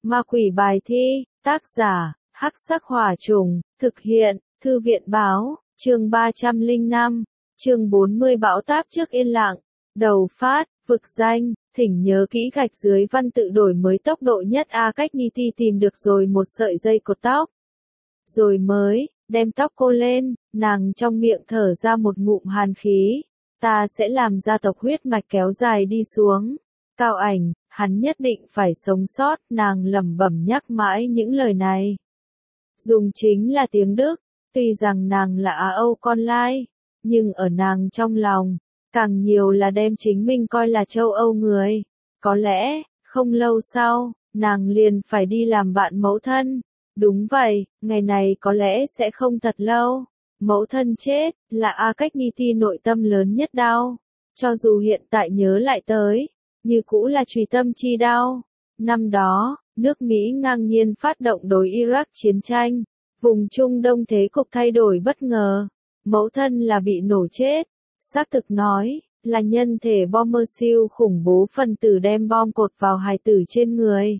Ma quỷ bài thi, tác giả, Hắc Sắc Hỏa Trùng, thực hiện, Thư viện báo, chương 305, chương 40 bão táp trước yên lặng, đầu phát, vực danh, thỉnh nhớ kỹ gạch dưới văn tự đổi mới tốc độ nhất A cách Niti tìm được rồi một sợi dây cột tóc. Rồi mới, đem tóc cô lên, nàng trong miệng thở ra một ngụm hàn khí. Ta sẽ làm gia tộc huyết mạch kéo dài đi xuống. Cao Ảnh, hắn nhất định phải sống sót, nàng lẩm bẩm nhắc mãi những lời này. Dùng chính là tiếng Đức, tuy rằng nàng là Á Âu con lai, nhưng ở nàng trong lòng, càng nhiều là đem chính mình coi là châu Âu người. Có lẽ, không lâu sau, nàng liền phải đi làm bạn mẫu thân. Đúng vậy, ngày này có lẽ sẽ không thật lâu. Mẫu thân chết, là A Cách Niti nội tâm lớn nhất đau. Cho dù hiện tại nhớ lại tới, như cũ là trùy tâm chi đau. Năm đó, nước Mỹ ngang nhiên phát động đối Iraq chiến tranh. Vùng Trung Đông thế cục thay đổi bất ngờ. Mẫu thân là bị nổ chết. Xác thực nói, là nhân thể bomber siêu khủng bố phần tử đem bom cột vào hài tử trên người.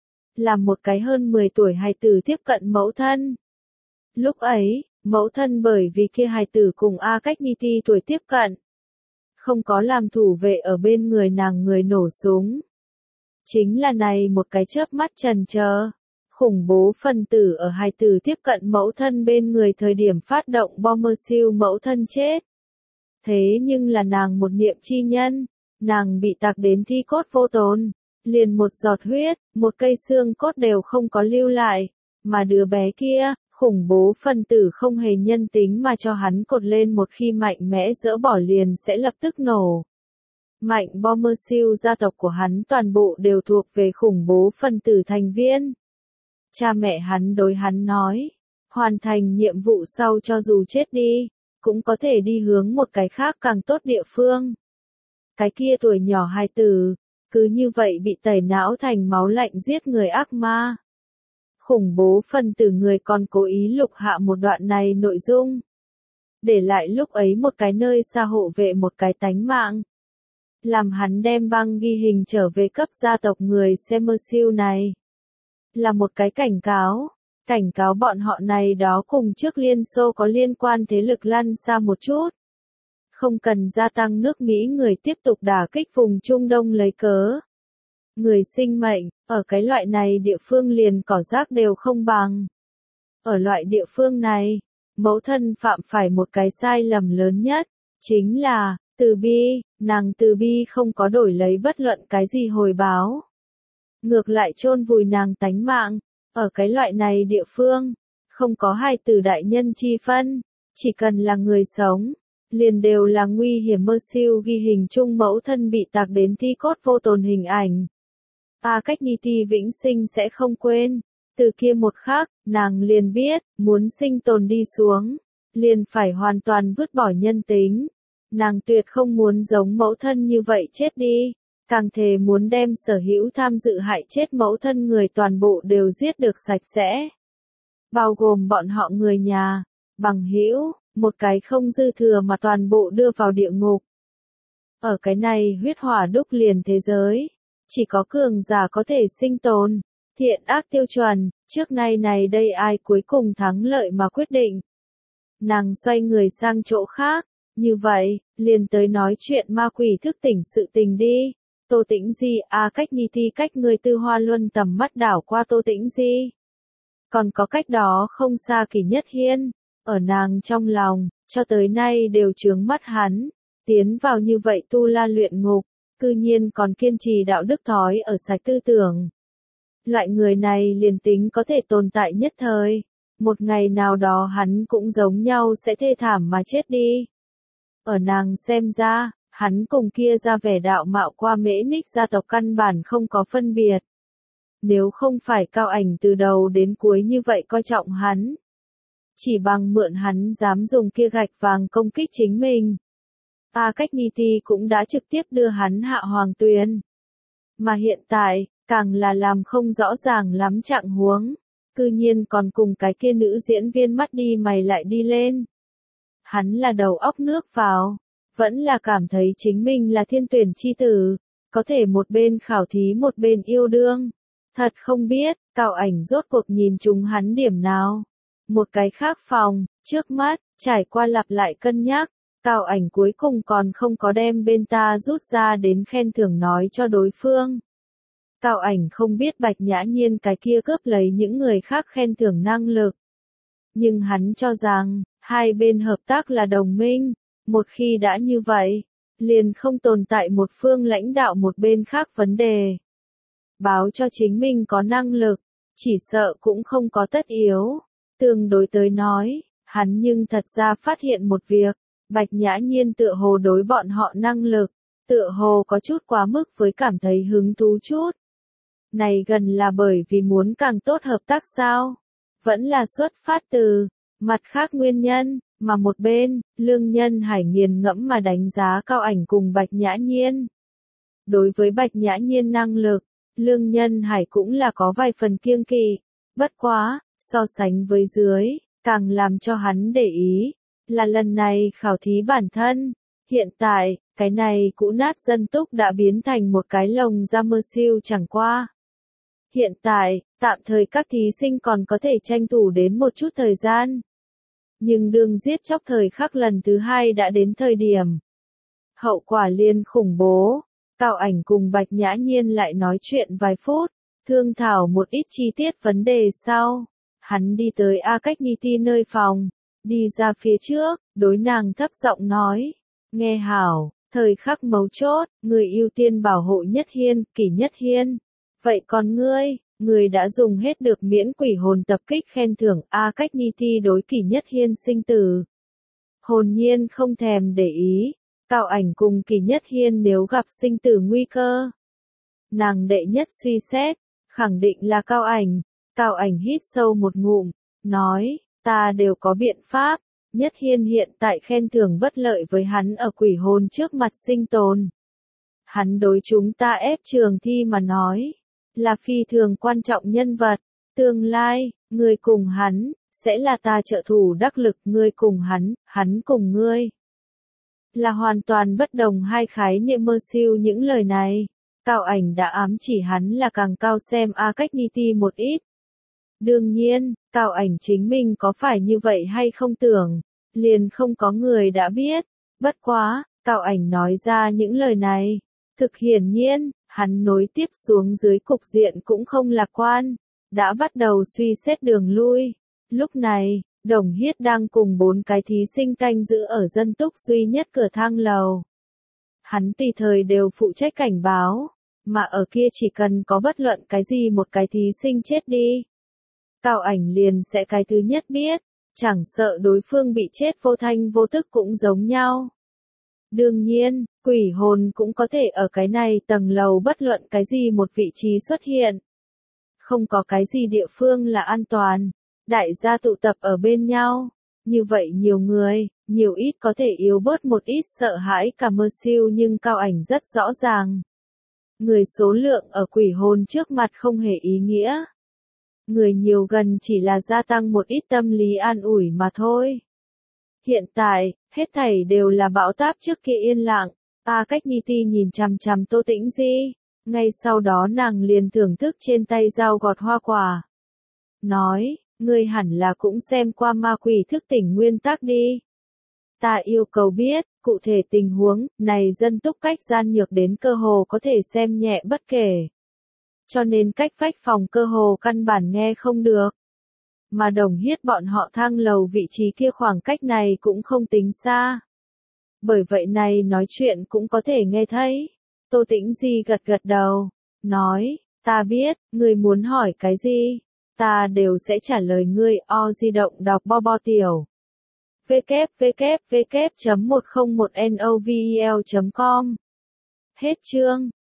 Làm một cái hơn 10 tuổi hài tử tiếp cận mẫu thân. Lúc ấy, mẫu thân bởi vì kia hài tử cùng A Cách Niti tuổi tiếp cận. Không có làm thủ vệ ở bên người nàng người nổ súng. Chính là này một cái chớp mắt trần chờ. Khủng bố phần tử ở hài tử tiếp cận mẫu thân bên người thời điểm phát động bomber siêu mẫu thân chết. Thế nhưng là nàng một niệm chi nhân, nàng bị tạc đến thi cốt vô tồn. Liền một giọt huyết, một cây xương cốt đều không có lưu lại, mà đứa bé kia, khủng bố phần tử không hề nhân tính mà cho hắn cột lên một khi mạnh mẽ dỡ bỏ liền sẽ lập tức nổ. Mạnh bomber siêu gia tộc của hắn toàn bộ đều thuộc về khủng bố phần tử thành viên. Cha mẹ hắn đối hắn nói, hoàn thành nhiệm vụ sau cho dù chết đi, cũng có thể đi hướng một cái khác càng tốt địa phương. Cái kia tuổi nhỏ hài tử, cứ như vậy bị tẩy não thành máu lạnh giết người ác ma. Khủng bố phần tử người còn cố ý lục hạ một đoạn này nội dung. Để lại lúc ấy một cái nơi xa hộ vệ một cái tánh mạng. Làm hắn đem băng ghi hình trở về cấp gia tộc người Semersiu này. Là một cái cảnh cáo bọn họ này đó cùng trước Liên Xô có liên quan thế lực lăn xa một chút. Không cần gia tăng nước Mỹ người tiếp tục đả kích vùng Trung Đông lấy cớ. Người sinh mệnh, ở cái loại này địa phương liền cỏ rác đều không bằng. Ở loại địa phương này, mẫu thân phạm phải một cái sai lầm lớn nhất, chính là, từ bi, nàng từ bi không có đổi lấy bất luận cái gì hồi báo. Ngược lại chôn vùi nàng tánh mạng, ở cái loại này địa phương, không có hai từ đại nhân chi phân, chỉ cần là người sống. Liền đều là nguy hiểm. Mơ siêu ghi hình chung mẫu thân bị tạc đến thi cốt vô tồn hình ảnh. A Cách Niti vĩnh sinh sẽ không quên. Từ kia một khắc, nàng liền biết, muốn sinh tồn đi xuống, liền phải hoàn toàn vứt bỏ nhân tính. Nàng tuyệt không muốn giống mẫu thân như vậy chết đi, càng thề muốn đem sở hữu tham dự hại chết mẫu thân người toàn bộ đều giết được sạch sẽ. Bao gồm bọn họ người nhà, bằng hữu. Một cái không dư thừa mà toàn bộ đưa vào địa ngục. Ở cái này huyết hỏa đúc liền thế giới, chỉ có cường giả có thể sinh tồn, thiện ác tiêu chuẩn, trước nay này đây ai cuối cùng thắng lợi mà quyết định. Nàng xoay người sang chỗ khác, như vậy, liền tới nói chuyện ma quỷ thức tỉnh sự tình đi. Tô Tĩnh Di, A Cách Niti cách người Tư Hoa Luân tầm mắt đảo qua Tô Tĩnh Di. Còn có cách đó không xa Kỷ Nhất Hiên. Ở nàng trong lòng, cho tới nay đều chướng mắt hắn, tiến vào như vậy tu la luyện ngục, cư nhiên còn kiên trì đạo đức thói ở sạch tư tưởng. Loại người này liền tính có thể tồn tại nhất thời, một ngày nào đó hắn cũng giống nhau sẽ thê thảm mà chết đi. Ở nàng xem ra, hắn cùng kia ra vẻ đạo mạo qua mễ ních gia tộc căn bản không có phân biệt. Nếu không phải Cao Ảnh từ đầu đến cuối như vậy coi trọng hắn. Chỉ bằng mượn hắn dám dùng kia gạch vàng công kích chính mình. A Cách Niti cũng đã trực tiếp đưa hắn hạ hoàng tuyền. Mà hiện tại, càng là làm không rõ ràng lắm trạng huống. Cư nhiên còn cùng cái kia nữ diễn viên mắt đi mày lại đi lên. Hắn là đầu óc nước vào. Vẫn là cảm thấy chính mình là thiên tuyển chi tử. Có thể một bên khảo thí một bên yêu đương. Thật không biết, Cao Ảnh rốt cuộc nhìn trúng hắn điểm nào. Một cái khác phòng, trước mắt, trải qua lặp lại cân nhắc, Cao Ảnh cuối cùng còn không có đem bên ta rút ra đến khen thưởng nói cho đối phương. Cao Ảnh không biết Bạch Nhã Nhiên cái kia cướp lấy những người khác khen thưởng năng lực. Nhưng hắn cho rằng, hai bên hợp tác là đồng minh, một khi đã như vậy, liền không tồn tại một phương lãnh đạo một bên khác vấn đề. Báo cho chính mình có năng lực, chỉ sợ cũng không có tất yếu. Tương đối tới nói, hắn nhưng thật ra phát hiện một việc, Bạch Nhã Nhiên tựa hồ đối bọn họ năng lực, tựa hồ có chút quá mức với cảm thấy hứng thú chút. Này gần là bởi vì muốn càng tốt hợp tác sao? Vẫn là xuất phát từ mặt khác nguyên nhân, mà một bên, Lương Nhân Hải nghiền ngẫm mà đánh giá Cao Ảnh cùng Bạch Nhã Nhiên. Đối với Bạch Nhã Nhiên năng lực, Lương Nhân Hải cũng là có vài phần kiêng kỵ, bất quá, so sánh với dưới, càng làm cho hắn để ý, là lần này khảo thí bản thân. Hiện tại, cái này cũ nát dân túc đã biến thành một cái lồng ra mơ siêu chẳng qua. Hiện tại, tạm thời các thí sinh còn có thể tranh thủ đến một chút thời gian. Nhưng đường giết chóc thời khắc lần thứ hai đã đến thời điểm. Hậu quả liên khủng bố. Cao Ảnh cùng Bạch Nhã Nhiên lại nói chuyện vài phút, thương thảo một ít chi tiết vấn đề sau. Hắn đi tới A Cách Nhi Ti nơi phòng, đi ra phía trước, đối nàng thấp giọng nói. Nghe hảo, thời khắc mấu chốt, người ưu tiên bảo hộ Nhất Hiên, Kỷ Nhất Hiên. Vậy còn ngươi đã dùng hết được miễn quỷ hồn tập kích khen thưởng A Cách Nhi Ti đối Kỷ Nhất Hiên sinh tử. Hồn nhiên không thèm để ý, Cao Ảnh cùng Kỷ Nhất Hiên nếu gặp sinh tử nguy cơ. Nàng đệ nhất suy xét, khẳng định là Cao Ảnh. Cao Ảnh hít sâu một ngụm, nói, ta đều có biện pháp. Nhất Hiên hiện tại khen thưởng bất lợi với hắn ở quỷ hồn trước mặt sinh tồn. Hắn đối chúng ta ép trường thi mà nói, là phi thường quan trọng nhân vật. Tương lai, ngươi cùng hắn, sẽ là ta trợ thủ đắc lực, ngươi cùng hắn cùng ngươi. Là hoàn toàn bất đồng hai khái niệm mơ siêu những lời này. Cao Ảnh đã ám chỉ hắn là càng cao xem A Cách Nhi Ti một ít. Đương nhiên, Cao Ảnh chính mình có phải như vậy hay không tưởng, liền không có người đã biết. Bất quá, Cao Ảnh nói ra những lời này. Thực hiển nhiên, hắn nối tiếp xuống dưới cục diện cũng không lạc quan, đã bắt đầu suy xét đường lui. Lúc này, Đồng Hiết đang cùng 4 cái thí sinh canh giữ ở dân túc duy nhất cửa thang lầu. Hắn tùy thời đều phụ trách cảnh báo, mà ở kia chỉ cần có bất luận cái gì một cái thí sinh chết đi. Cao Ảnh liền sẽ cái thứ nhất biết, chẳng sợ đối phương bị chết vô thanh vô tức cũng giống nhau. Đương nhiên, quỷ hồn cũng có thể ở cái này tầng lầu bất luận cái gì một vị trí xuất hiện. Không có cái gì địa phương là an toàn. Đại gia tụ tập ở bên nhau. Như vậy nhiều người, nhiều ít có thể yếu bớt một ít sợ hãi cả mơ siêu nhưng Cao Ảnh rất rõ ràng. Người số lượng ở quỷ hồn trước mặt không hề ý nghĩa. Người nhiều gần chỉ là gia tăng một ít tâm lý an ủi mà thôi. Hiện tại, hết thảy đều là bão táp trước kia yên lặng. A Cách Nhi Ti nhìn chằm chằm Tô Tĩnh Di. Ngay sau đó nàng liền thưởng thức trên tay dao gọt hoa quả. Nói, ngươi hẳn là cũng xem qua ma quỷ thức tỉnh nguyên tắc đi. Ta yêu cầu biết, cụ thể tình huống, này dân túc cách gian nhược đến cơ hồ có thể xem nhẹ bất kể. Cho nên cách vách phòng cơ hồ căn bản nghe không được. Mà Đồng Hiết bọn họ thang lầu vị trí kia khoảng cách này cũng không tính xa. Bởi vậy này nói chuyện cũng có thể nghe thấy. Tô Tĩnh Di gật gật đầu, nói, ta biết, ngươi muốn hỏi cái gì, ta đều sẽ trả lời ngươi. Di động đọc bo bo tiểu. www.101novel.com. Hết chương.